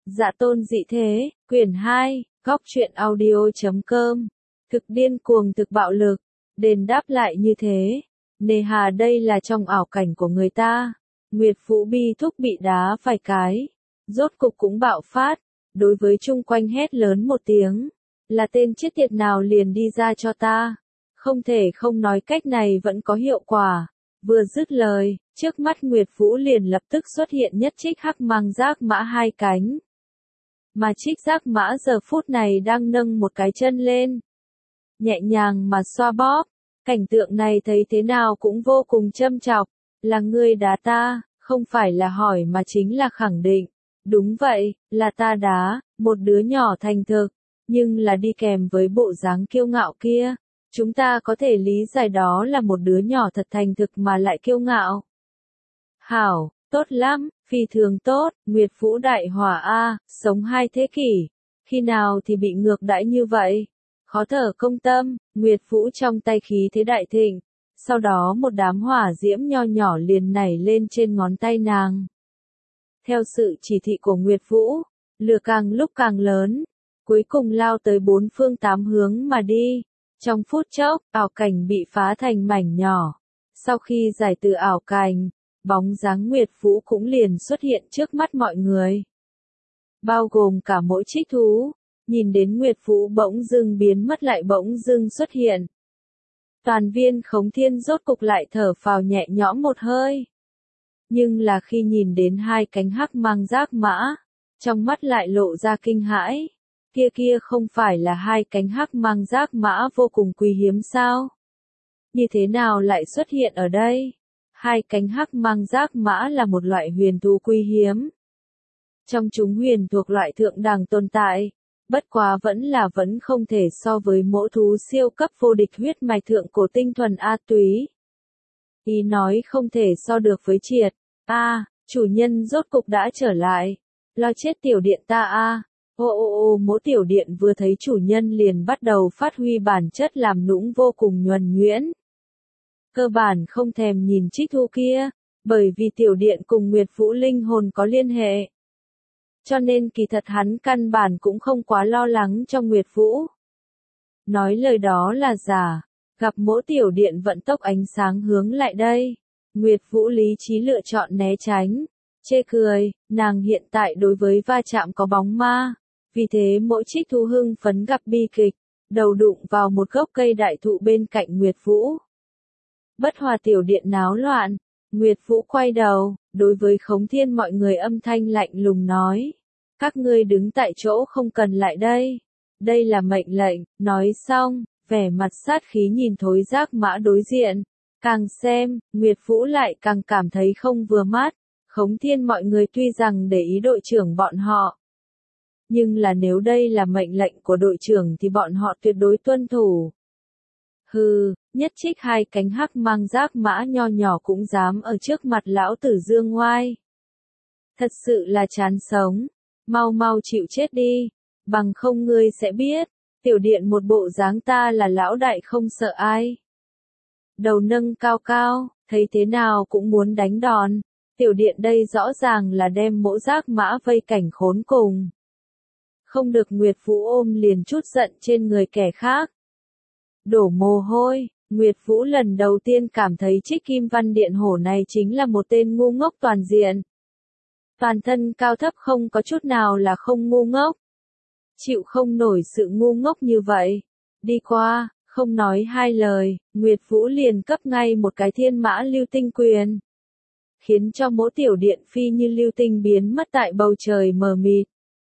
Dạ tôn dị thế, quyển 2, góc truyện audio.com. Thực điên cuồng thực bạo lực, đền đáp lại như thế. Nề hà đây là trong ảo cảnh của người ta. Nguyệt Vũ bi thúc bị đá vài cái. Rốt cục cũng bạo phát. Đối với chung quanh hét lớn một tiếng. Là tên chết tiệt nào liền đi ra cho ta. Không thể không nói cách này vẫn có hiệu quả. Vừa dứt lời, trước mắt Nguyệt Vũ liền lập tức xuất hiện nhất trích hắc mang giác mã hai cánh. Mà trích giác mã giờ phút này đang nâng một cái chân lên. Nhẹ nhàng mà xoa bóp. Cảnh tượng này thấy thế nào cũng vô cùng châm chọc. Là ngươi đá ta, không phải là hỏi mà chính là khẳng định. Đúng vậy, là ta đá, một đứa nhỏ thành thực. Nhưng là đi kèm với bộ dáng kiêu ngạo kia. Chúng ta có thể lý giải đó là một đứa nhỏ thật thành thực mà lại kiêu ngạo. Hảo, tốt lắm, phi thường tốt, Nguyệt Vũ đại hỏa a, sống 2 thế kỷ. Khi nào thì bị ngược đãi như vậy? Khó thở công tâm, Nguyệt Vũ trong tay khí thế đại thịnh. Sau đó một đám hỏa diễm nho nhỏ liền nảy lên trên ngón tay nàng. Theo sự chỉ thị của Nguyệt Vũ, lửa càng lúc càng lớn. Cuối cùng lao tới 4 phương 8 hướng mà đi. Trong phút chốc, ảo cảnh bị phá thành mảnh nhỏ. Sau khi giải từ ảo cảnh, bóng dáng Nguyệt Vũ cũng liền xuất hiện trước mắt mọi người. Bao gồm cả mỗi trích thú, nhìn đến Nguyệt Vũ bỗng dưng biến mất lại bỗng dưng xuất hiện. Toàn viên Khống Thiên rốt cục lại thở phào nhẹ nhõm một hơi. Nhưng là khi nhìn đến 2 cánh hắc mang giác mã, trong mắt lại lộ ra kinh hãi. Kia không phải là 2 cánh hắc mang giác mã vô cùng quý hiếm sao? Như thế nào lại xuất hiện ở đây? 2 cánh hắc mang giác mã là một loại huyền thú quý hiếm. Trong chúng huyền thuộc loại thượng đẳng tồn tại, bất quá vẫn không thể so với mẫu thú siêu cấp vô địch huyết mạch thượng cổ tinh thuần A túy. Ý nói không thể so được với triệt. Chủ nhân rốt cục đã trở lại. Lo chết tiểu điện ta a. Mỗi tiểu điện vừa thấy chủ nhân liền bắt đầu phát huy bản chất làm nũng vô cùng nhuần nhuyễn. Cơ bản không thèm nhìn trích thu kia, bởi vì tiểu điện cùng Nguyệt Vũ linh hồn có liên hệ. Cho nên kỳ thật hắn căn bản cũng không quá lo lắng cho Nguyệt Vũ. Nói lời đó là giả, gặp mỗi tiểu điện vận tốc ánh sáng hướng lại đây. Nguyệt Vũ lý trí lựa chọn né tránh, chê cười, nàng hiện tại đối với va chạm có bóng ma. Vì thế mỗi trích thú hưng phấn gặp bi kịch, đầu đụng vào một gốc cây đại thụ bên cạnh Nguyệt Vũ. Bất hòa tiểu điện náo loạn, Nguyệt Vũ quay đầu, đối với Khống Thiên mọi người âm thanh lạnh lùng nói. Các ngươi đứng tại chỗ không cần lại đây. Đây là mệnh lệnh, nói xong, vẻ mặt sát khí nhìn thối giác mã đối diện. Càng xem, Nguyệt Vũ lại càng cảm thấy không vừa mắt. Khống Thiên mọi người tuy rằng để ý đội trưởng bọn họ. Nhưng là nếu đây là mệnh lệnh của đội trưởng thì bọn họ tuyệt đối tuân thủ. Hừ, nhất trích 2 cánh hắc mang giác mã nho nhỏ cũng dám ở trước mặt lão tử dương ngoai. Thật sự là chán sống. Mau chịu chết đi. Bằng không ngươi sẽ biết. Tiểu điện một bộ dáng ta là lão đại không sợ ai. Đầu nâng cao cao, thấy thế nào cũng muốn đánh đòn. Tiểu điện đây rõ ràng là đem mỗ giác mã vây cảnh khốn cùng. Không được Nguyệt Vũ ôm liền chút giận trên người kẻ khác. Đổ mồ hôi, Nguyệt Vũ lần đầu tiên cảm thấy trích kim văn điện hổ này chính là một tên ngu ngốc toàn diện. Toàn thân cao thấp không có chút nào là không ngu ngốc. Chịu không nổi sự ngu ngốc như vậy. Đi qua, không nói 2 lời, Nguyệt Vũ liền cấp ngay một cái thiên mã lưu tinh quyền. Khiến cho mỗi tiểu điện phi như lưu tinh biến mất tại bầu trời mờ mịt.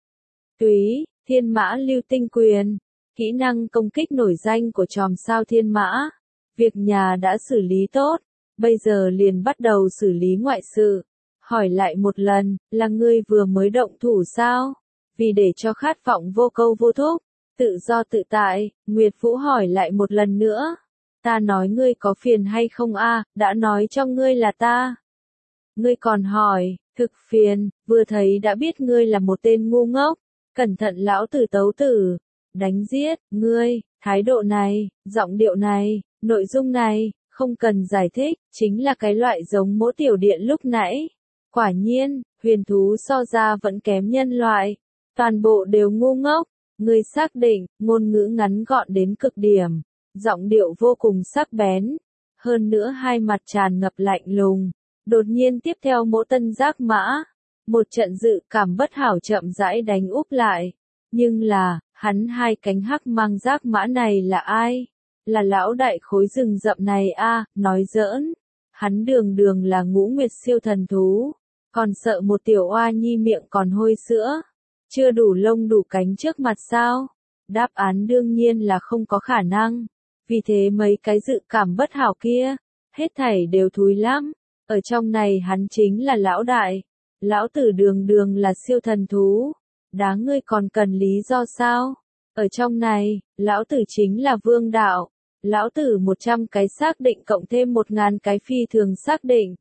Túy, thiên mã lưu tinh quyền, kỹ năng công kích nổi danh của chòm sao thiên mã. Việc nhà đã xử lý tốt, bây giờ liền bắt đầu xử lý ngoại sự. Hỏi lại một lần, là ngươi vừa mới động thủ sao? Vì để cho khát vọng vô câu vô thúc, tự do tự tại, Nguyệt Vũ hỏi lại một lần nữa. Ta nói ngươi có phiền hay không a? Đã nói cho ngươi là ta. Ngươi còn hỏi, thực phiền, vừa thấy đã biết ngươi là một tên ngu ngốc. Cẩn thận lão tử tấu tử, đánh giết, ngươi, thái độ này, giọng điệu này, nội dung này, không cần giải thích, chính là cái loại giống mỗi tiểu điện lúc nãy. Quả nhiên, huyền thú so ra vẫn kém nhân loại. Toàn bộ đều ngu ngốc. Ngươi xác định, ngôn ngữ ngắn gọn đến cực điểm, giọng điệu vô cùng sắc bén, hơn nữa hai mặt tràn ngập lạnh lùng. Đột nhiên tiếp theo Mỗ Tân Giác Mã, một trận dự cảm bất hảo chậm rãi đánh úp lại. Nhưng là, hắn hai cánh hắc mang giác mã này là ai? Là lão đại khối rừng rậm này a, nói giỡn. Hắn đường đường là Ngũ Nguyệt siêu thần thú, còn sợ một tiểu oa nhi miệng còn hôi sữa, chưa đủ lông đủ cánh trước mặt sao? Đáp án đương nhiên là không có khả năng. Vì thế mấy cái dự cảm bất hảo kia, hết thảy đều thúi lắm. Ở trong này hắn chính là lão đại. Lão tử đường đường là siêu thần thú. Đáng ngươi còn cần lý do sao? Ở trong này, lão tử chính là vương đạo. Lão tử 100 cái xác định cộng thêm 1000 cái phi thường xác định.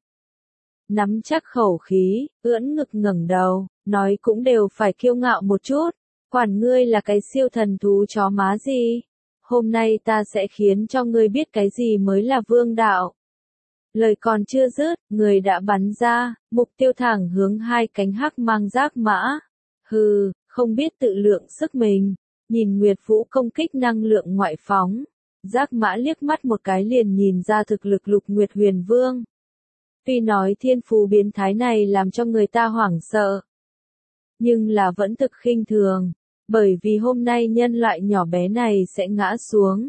Nắm chắc khẩu khí, ưỡn ngực ngẩng đầu, nói cũng đều phải kiêu ngạo một chút. Quản ngươi là cái siêu thần thú chó má gì? Hôm nay ta sẽ khiến cho ngươi biết cái gì mới là vương đạo. Lời còn chưa dứt, người đã bắn ra, mục tiêu thẳng hướng hai cánh hắc mang giác mã. Hừ, không biết tự lượng sức mình. Nhìn Nguyệt Vũ công kích năng lượng ngoại phóng. Giác mã liếc mắt một cái liền nhìn ra thực lực Lục Nguyệt Huyền Vương. Tuy nói thiên phú biến thái này làm cho người ta hoảng sợ, nhưng là vẫn thực khinh thường, bởi vì hôm nay nhân loại nhỏ bé này sẽ ngã xuống.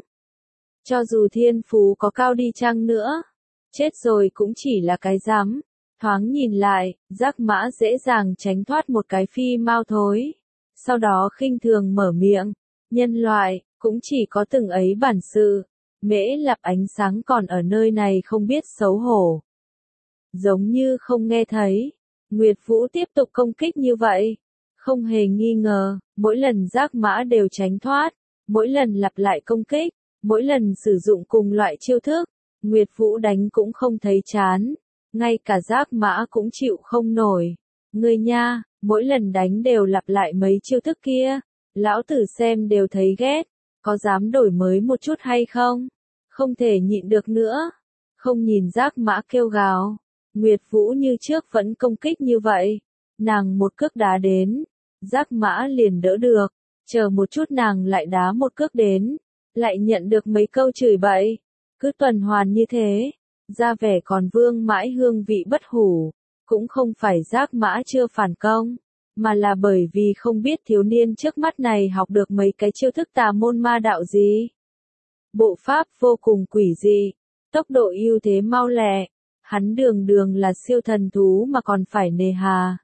Cho dù thiên phú có cao đi chăng nữa, chết rồi cũng chỉ là cái rắm. Thoáng nhìn lại, giác mã dễ dàng tránh thoát một cái phi mau thối. Sau đó khinh thường mở miệng, nhân loại, cũng chỉ có từng ấy bản sự. Mễ Lạp ánh sáng còn ở nơi này không biết xấu hổ. Giống như không nghe thấy. Nguyệt Vũ tiếp tục công kích như vậy. Không hề nghi ngờ, mỗi lần giác mã đều tránh thoát. Mỗi lần lặp lại công kích. Mỗi lần sử dụng cùng loại chiêu thức. Nguyệt Vũ đánh cũng không thấy chán. Ngay cả giác mã cũng chịu không nổi. Ngươi nha, mỗi lần đánh đều lặp lại mấy chiêu thức kia. Lão tử xem đều thấy ghét. Có dám đổi mới một chút hay không? Không thể nhịn được nữa. Không nhìn giác mã kêu gào. Nguyệt Vũ như trước vẫn công kích như vậy. Nàng một cước đá đến. Giác mã liền đỡ được. Chờ một chút nàng lại đá một cước đến. Lại nhận được mấy câu chửi bậy. Cứ tuần hoàn như thế. Ra vẻ còn vương mãi hương vị bất hủ. Cũng không phải giác mã chưa phản công. Mà là bởi vì không biết thiếu niên trước mắt này học được mấy cái chiêu thức tà môn ma đạo gì. Bộ pháp vô cùng quỷ dị. Tốc độ ưu thế mau lẹ. Hắn đường đường là siêu thần thú mà còn phải nề hà.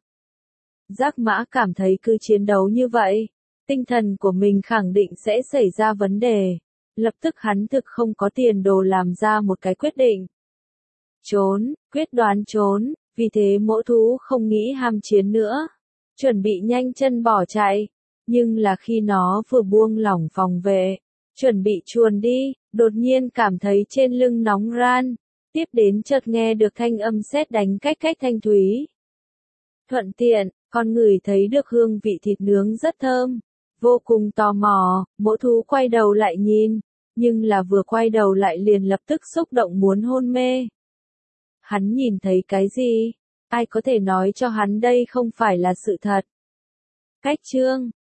Giác mã cảm thấy cứ chiến đấu như vậy, tinh thần của mình khẳng định sẽ xảy ra vấn đề. Lập tức hắn thực không có tiền đồ làm ra một cái quyết định. Trốn, quyết đoán trốn, vì thế Mỗ thú không nghĩ ham chiến nữa. Chuẩn bị nhanh chân bỏ chạy. Nhưng là khi nó vừa buông lỏng phòng vệ, chuẩn bị chuồn đi, đột nhiên cảm thấy trên lưng nóng ran. Tiếp đến chợt nghe được thanh âm sét đánh cách thanh thúy. Thuận tiện, con ngửi thấy được hương vị thịt nướng rất thơm. Vô cùng tò mò, Mỗ thú quay đầu lại nhìn. Nhưng là vừa quay đầu lại liền lập tức xúc động muốn hôn mê. Hắn nhìn thấy cái gì? Ai có thể nói cho hắn đây không phải là sự thật? Cách chương